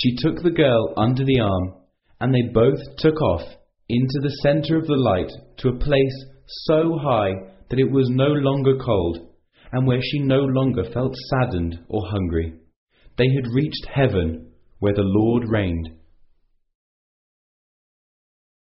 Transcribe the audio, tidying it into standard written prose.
She took the girl under the arm, and they both took off into the center of the light to a place so high that it was no longer cold, and where she no longer felt saddened or hungry. They had reached heaven, where the Lord reigned.